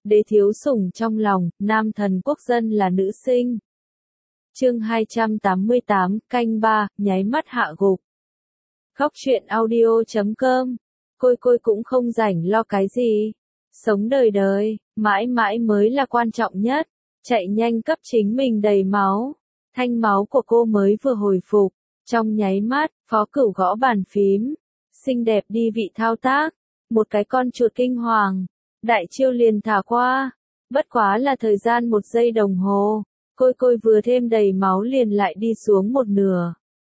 đế thiếu sủng trong lòng, nam thần quốc dân là nữ sinh. Chương 288, canh 3, nháy mắt hạ gục. Khóc chuyện audio.com. Côi cũng không rảnh lo cái gì. Sống đời đời, mãi mãi mới là quan trọng nhất. Chạy nhanh cấp chính mình đầy máu. Thanh máu của cô mới vừa hồi phục. Trong nháy mắt, Phó Cửu gõ bàn phím. Xinh đẹp đi vị thao tác. Một cái con chuột kinh hoàng. Đại chiêu liền thả qua. Bất quá là thời gian 1 giây đồng hồ. Côi vừa thêm đầy máu liền lại đi xuống một nửa.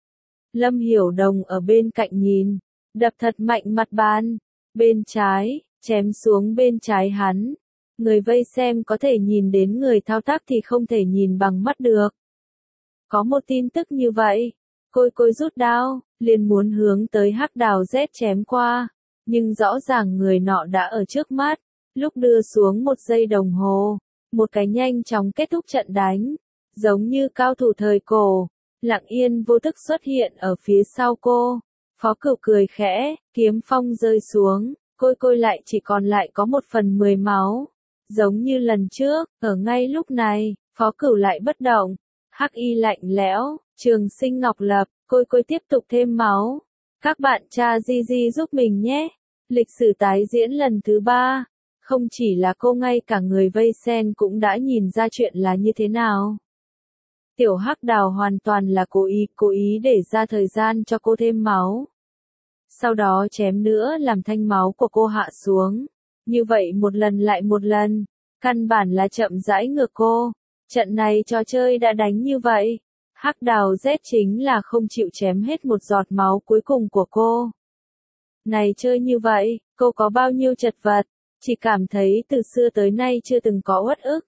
Lâm Hiểu Đồng ở bên cạnh nhìn. Đập thật mạnh mặt bàn. Bên trái, chém xuống bên trái hắn. Người vây xem có thể nhìn đến người thao tác thì không thể nhìn bằng mắt được. Có một tin tức như vậy. Côi rút đao, liền muốn hướng tới Hắc Đào Z chém qua. Nhưng rõ ràng người nọ đã ở trước mắt. Lúc đưa xuống 1 giây đồng hồ. Một cái nhanh chóng kết thúc trận đánh. Giống như cao thủ thời cổ. Lặng yên vô thức xuất hiện ở phía sau cô. Phó Cửu cười khẽ, kiếm phong rơi xuống. Côi lại chỉ còn lại có 1/10 máu. Giống như lần trước, ở ngay lúc này, Phó Cửu lại bất động. Hắc y lạnh lẽo, Trường Sinh Ngọc Lập, Côi tiếp tục thêm máu. Các bạn tra Gigi giúp mình nhé. Lịch sử tái diễn lần thứ 3. Không chỉ là cô, ngay cả người vây xem cũng đã nhìn ra chuyện là như thế nào. Tiểu Hắc Đào hoàn toàn là cố ý để ra thời gian cho cô thêm máu. Sau đó chém nữa làm thanh máu của cô hạ xuống. Như vậy một lần lại một lần. Căn bản là chậm rãi ngược cô. Trận này trò chơi đã đánh như vậy. Hắc Đào Z chính là không chịu chém hết một giọt máu cuối cùng của cô. Này chơi như vậy, cô có bao nhiêu chật vật. Chỉ cảm thấy từ xưa tới nay chưa từng có uất ức.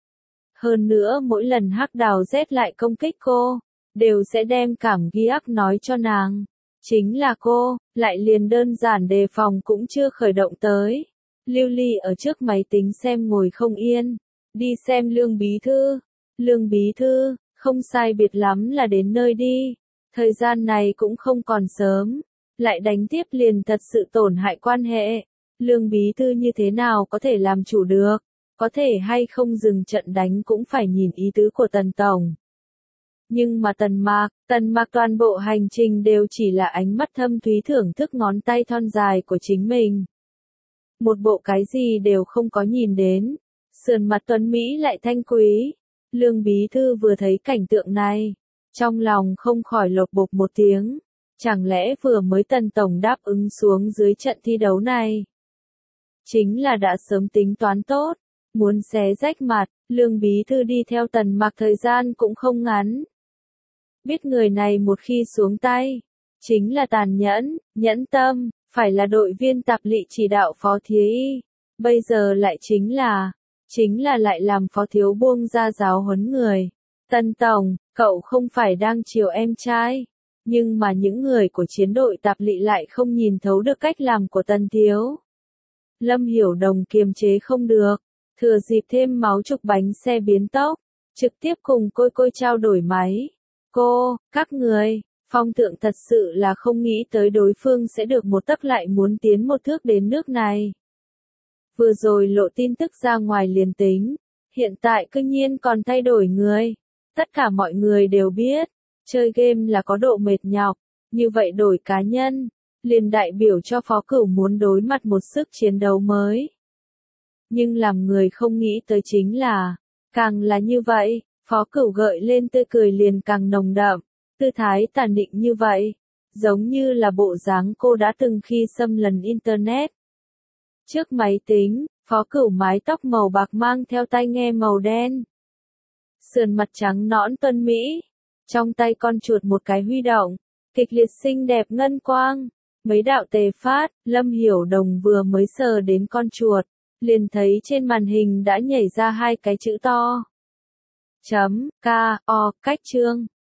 Hơn nữa mỗi lần Hắc Đào Z lại công kích cô, đều sẽ đem cảm ghi ác nói cho nàng. Chính là cô, lại liền đơn giản đề phòng cũng chưa khởi động tới. Lưu Ly ở trước máy tính xem ngồi không yên. Đi xem Lương Bí Thư. Lương Bí Thư, không sai biệt lắm là đến nơi đi. Thời gian này cũng không còn sớm. Lại đánh tiếp liền thật sự tổn hại quan hệ. Lương Bí Thư như thế nào có thể làm chủ được? Có thể hay không dừng trận đánh cũng phải nhìn ý tứ của Tần Tổng. Nhưng mà Tần Mạc toàn bộ hành trình đều chỉ là ánh mắt thâm thúy thưởng thức ngón tay thon dài của chính mình. Một bộ cái gì đều không có nhìn đến. Sườn mặt tuấn Mỹ lại thanh quý. Lương Bí Thư vừa thấy cảnh tượng này. Trong lòng không khỏi lột bột một tiếng. Chẳng lẽ vừa mới Tần Tổng đáp ứng xuống dưới trận thi đấu này? Chính là đã sớm tính toán tốt. Muốn xé rách mặt, Lương Bí Thư đi theo Tần Mạc thời gian cũng không ngắn. Biết người này một khi xuống tay, chính là tàn nhẫn, nhẫn tâm, phải là đội viên tạp lị chỉ đạo Phó Thiếu Y. Bây giờ lại chính là lại làm Phó Thiếu buông ra giáo huấn người. Tần Tổng, cậu không phải đang chiều em trai. Nhưng mà những người của chiến đội tạp lị lại không nhìn thấu được cách làm của Tần Thiếu. Lâm Hiểu Đồng kiềm chế không được. Thừa dịp thêm máu trục bánh xe biến tốc, trực tiếp cùng Côi trao đổi máy. Các người, Phong Thượng thật sự là không nghĩ tới đối phương sẽ được một tấc lại muốn tiến một thước đến nước này. Vừa rồi lộ tin tức ra ngoài liền tính, hiện tại cư nhiên còn thay đổi người. Tất cả mọi người đều biết, chơi game là có độ mệt nhọc, như vậy đổi cá nhân, liền đại biểu cho Phó Cửu muốn đối mặt một sức chiến đấu mới. Nhưng làm người không nghĩ tới chính là, càng là như vậy, Phó Cửu gợi lên tươi cười liền càng nồng đậm, tư thái tàn định như vậy, giống như là bộ dáng cô đã từng khi xâm lấn Internet. Trước máy tính, Phó Cửu mái tóc màu bạc mang theo tai nghe màu đen. Sườn mặt trắng nõn tuấn Mỹ, trong tay con chuột một cái huy động, kịch liệt xinh đẹp ngân quang, mấy đạo tề phát, Lâm Hiểu Đồng vừa mới sờ đến con chuột. Liền thấy trên màn hình đã nhảy ra 2 cái chữ to. K.O. cách chương.